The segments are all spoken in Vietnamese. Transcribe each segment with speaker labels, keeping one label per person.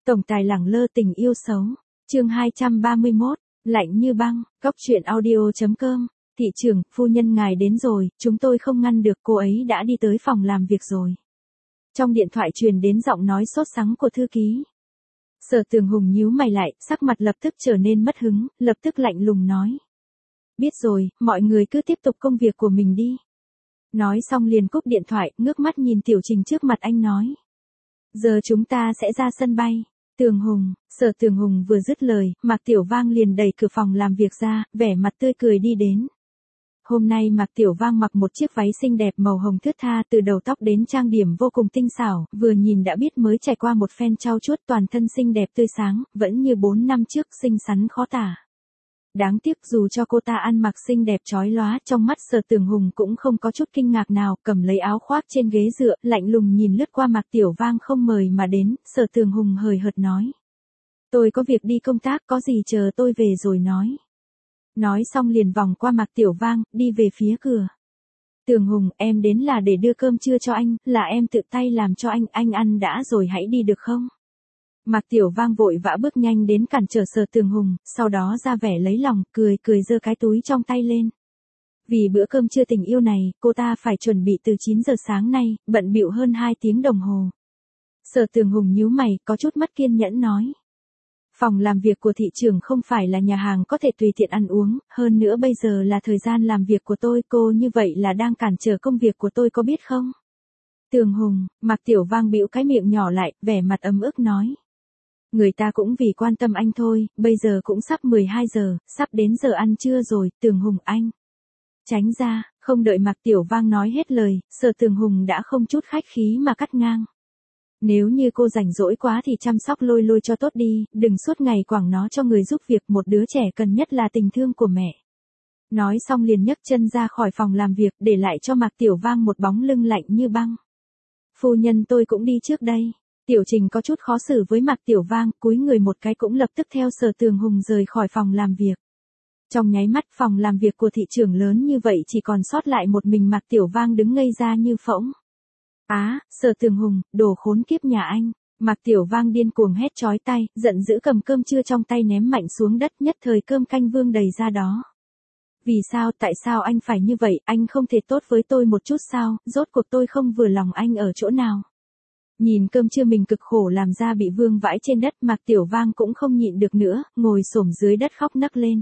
Speaker 1: Tổng tài lẳng lơ tình yêu xấu. Chương 231, lạnh như băng, Cóc truyện audio.com. Thị trưởng, phu nhân ngài đến rồi, chúng tôi không ngăn được, cô ấy đã đi tới phòng làm việc rồi. Trong điện thoại truyền đến giọng nói sốt sắng của thư ký. Sở Tường Hùng nhíu mày lại, sắc mặt lập tức trở nên mất hứng, lập tức lạnh lùng nói. Biết rồi, mọi người cứ tiếp tục công việc của mình đi. Nói xong liền cúp điện thoại, ngước mắt nhìn Tiểu Trình trước mặt anh nói. Giờ chúng ta sẽ ra sân bay. Tường Hùng, Sở Tường Hùng vừa dứt lời, Mạc Tiểu Vang liền đẩy cửa phòng làm việc ra, vẻ mặt tươi cười đi đến. Hôm nay Mạc Tiểu Vang mặc một chiếc váy xinh đẹp màu hồng thướt tha, từ đầu tóc đến trang điểm vô cùng tinh xảo, vừa nhìn đã biết mới trải qua một phen trau chuốt, toàn thân xinh đẹp tươi sáng, vẫn như 4 năm trước, xinh xắn khó tả. Đáng tiếc dù cho cô ta ăn mặc xinh đẹp chói lóa, trong mắt Sở Tường Hùng cũng không có chút kinh ngạc nào, cầm lấy áo khoác trên ghế dựa, lạnh lùng nhìn lướt qua Mạc Tiểu Vang không mời mà đến, Sở Tường Hùng hời hợt nói. Tôi có việc đi công tác, có gì chờ tôi về rồi nói. Nói xong liền vòng qua Mạc Tiểu Vang, đi về phía cửa. Tường Hùng, em đến là để đưa cơm trưa cho anh, là em tự tay làm cho anh ăn đã rồi hãy đi được không? Mạc Tiểu Vang vội vã bước nhanh đến cản trở Sở Tường Hùng, sau đó ra vẻ lấy lòng, cười giơ cái túi trong tay lên. Vì bữa cơm trưa tình yêu này, cô ta phải chuẩn bị từ 9 giờ sáng nay, bận bịu hơn 2 tiếng đồng hồ. Sở Tường Hùng nhíu mày, có chút mất kiên nhẫn nói. Phòng làm việc của thị trưởng không phải là nhà hàng có thể tùy tiện ăn uống, hơn nữa bây giờ là thời gian làm việc của tôi, cô như vậy là đang cản trở công việc của tôi có biết không? Tường Hùng, Mạc Tiểu Vang bĩu cái miệng nhỏ lại, vẻ mặt ấm ức nói. Người ta cũng vì quan tâm anh thôi, bây giờ cũng sắp 12 giờ, sắp đến giờ ăn trưa rồi, Tường Hùng anh. Tránh ra, không đợi Mạc Tiểu Vang nói hết lời, Sở Tường Hùng đã không chút khách khí mà cắt ngang. Nếu như cô rảnh rỗi quá thì chăm sóc Lôi Lôi cho tốt đi, đừng suốt ngày quảng nó cho người giúp việc, một đứa trẻ cần nhất là tình thương của mẹ. Nói xong liền nhấc chân ra khỏi phòng làm việc, để lại cho Mạc Tiểu Vang một bóng lưng lạnh như băng. Phu nhân tôi cũng đi trước đây. Tiểu Trình có chút khó xử với Mạc Tiểu Vang, cúi người một cái cũng lập tức theo Sở Tường Hùng rời khỏi phòng làm việc. Trong nháy mắt phòng làm việc của thị trưởng lớn như vậy chỉ còn sót lại một mình Mạc Tiểu Vang đứng ngây ra như phỗng. Sở Tường Hùng, đồ khốn kiếp nhà anh. Mạc Tiểu Vang điên cuồng hét chói tai, giận dữ cầm cơm trưa trong tay ném mạnh xuống đất, nhất thời cơm canh vương đầy ra đó. Vì sao, tại sao anh phải như vậy, anh không thể tốt với tôi một chút sao, rốt cuộc tôi không vừa lòng anh ở chỗ nào. Nhìn cơm trưa mình cực khổ làm ra bị vương vãi trên đất, Mạc Tiểu Vang cũng không nhịn được nữa, ngồi xổm dưới đất khóc nấc lên.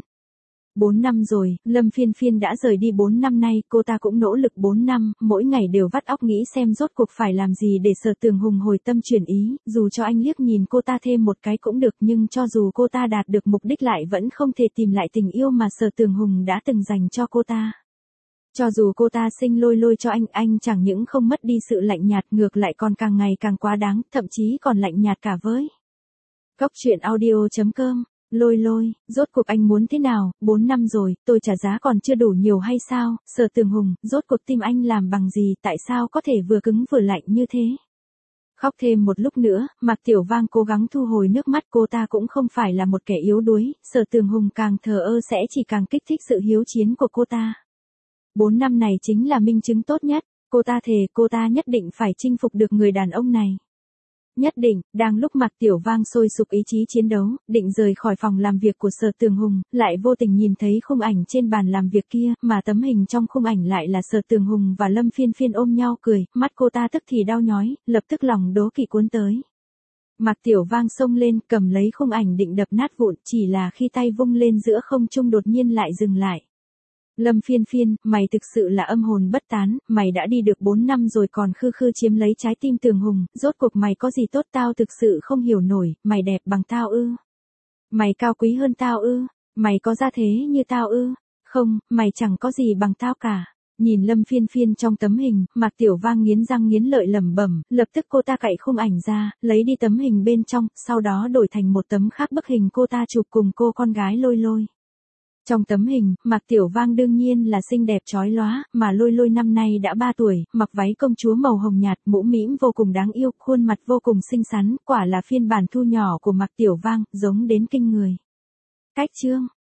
Speaker 1: 4 năm rồi, Lâm Phiên Phiên đã rời đi 4 năm nay, cô ta cũng nỗ lực 4 năm, mỗi ngày đều vắt óc nghĩ xem rốt cuộc phải làm gì để Sở Tường Hùng hồi tâm chuyển ý, dù cho anh liếc nhìn cô ta thêm một cái cũng được, nhưng cho dù cô ta đạt được mục đích lại vẫn không thể tìm lại tình yêu mà Sở Tường Hùng đã từng dành cho cô ta. Cho dù cô ta sinh Lôi Lôi cho anh chẳng những không mất đi sự lạnh nhạt, ngược lại còn càng ngày càng quá đáng, thậm chí còn lạnh nhạt cả với. Cóc truyện audio.com. Lôi Lôi, rốt cuộc anh muốn thế nào, 4 năm rồi, tôi trả giá còn chưa đủ nhiều hay sao, Sở Tường Hùng, rốt cuộc tim anh làm bằng gì, tại sao có thể vừa cứng vừa lạnh như thế. Khóc thêm một lúc nữa, Mạc Tiểu Vang cố gắng thu hồi nước mắt, cô ta cũng không phải là một kẻ yếu đuối, Sở Tường Hùng càng thờ ơ sẽ chỉ càng kích thích sự hiếu chiến của cô ta. 4 năm này chính là minh chứng tốt nhất, cô ta thề cô ta nhất định phải chinh phục được người đàn ông này. Nhất định, đang lúc Mạc Tiểu Vang sôi sục ý chí chiến đấu, định rời khỏi phòng làm việc của Sở Tường Hùng, lại vô tình nhìn thấy khung ảnh trên bàn làm việc kia, mà tấm hình trong khung ảnh lại là Sở Tường Hùng và Lâm Phiên Phiên ôm nhau cười, mắt cô ta tức thì đau nhói, lập tức lòng đố kỵ cuốn tới. Mạc Tiểu Vang xông lên, cầm lấy khung ảnh định đập nát vụn, chỉ là khi tay vung lên giữa không trung đột nhiên lại dừng lại. Lâm Phiên Phiên, mày thực sự là âm hồn bất tán, mày đã đi được 4 năm rồi còn khư khư chiếm lấy trái tim Tường Hùng, rốt cuộc mày có gì tốt tao thực sự không hiểu nổi, mày đẹp bằng tao ư? Mày cao quý hơn tao ư? Mày có gia thế như tao ư? Không, mày chẳng có gì bằng tao cả. Nhìn Lâm Phiên Phiên trong tấm hình, Mạc Tiểu Vang nghiến răng nghiến lợi lẩm bẩm, lập tức cô ta cạy khung ảnh ra, lấy đi tấm hình bên trong, sau đó đổi thành một tấm khác bức hình cô ta chụp cùng cô con gái Lôi Lôi. Trong tấm hình, Mạc Tiểu Vang đương nhiên là xinh đẹp chói lóa, mà Lôi Lôi năm nay đã 3 tuổi, mặc váy công chúa màu hồng nhạt, mũ mĩm vô cùng đáng yêu, khuôn mặt vô cùng xinh xắn, quả là phiên bản thu nhỏ của Mạc Tiểu Vang, giống đến kinh người. Cách chương